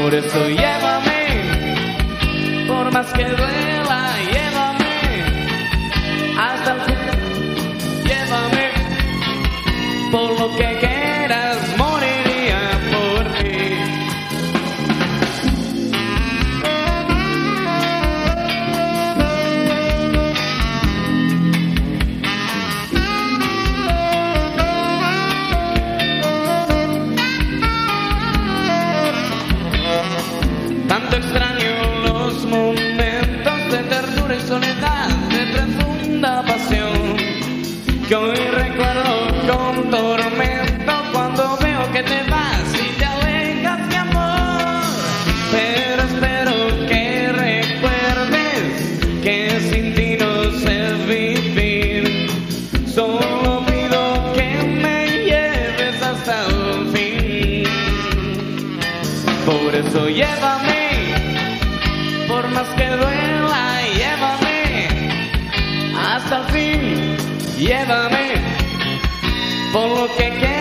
Por eso llévame, por más que duela, llévame hasta el fin, llévame, por lo que quieras, moriría por ti. Tanto extraño los momentos de ternura y soledad, de profunda pasión, que hoy recuerdo con tormento cuando veo que te vas y te alejas, mi amor. Pero espero que recuerdes que sin ti no sé vivir. Solo pido que me lleves hasta el fin. Por eso llévame, por más que duela, llévame hasta el fin, llévame por lo que quieras.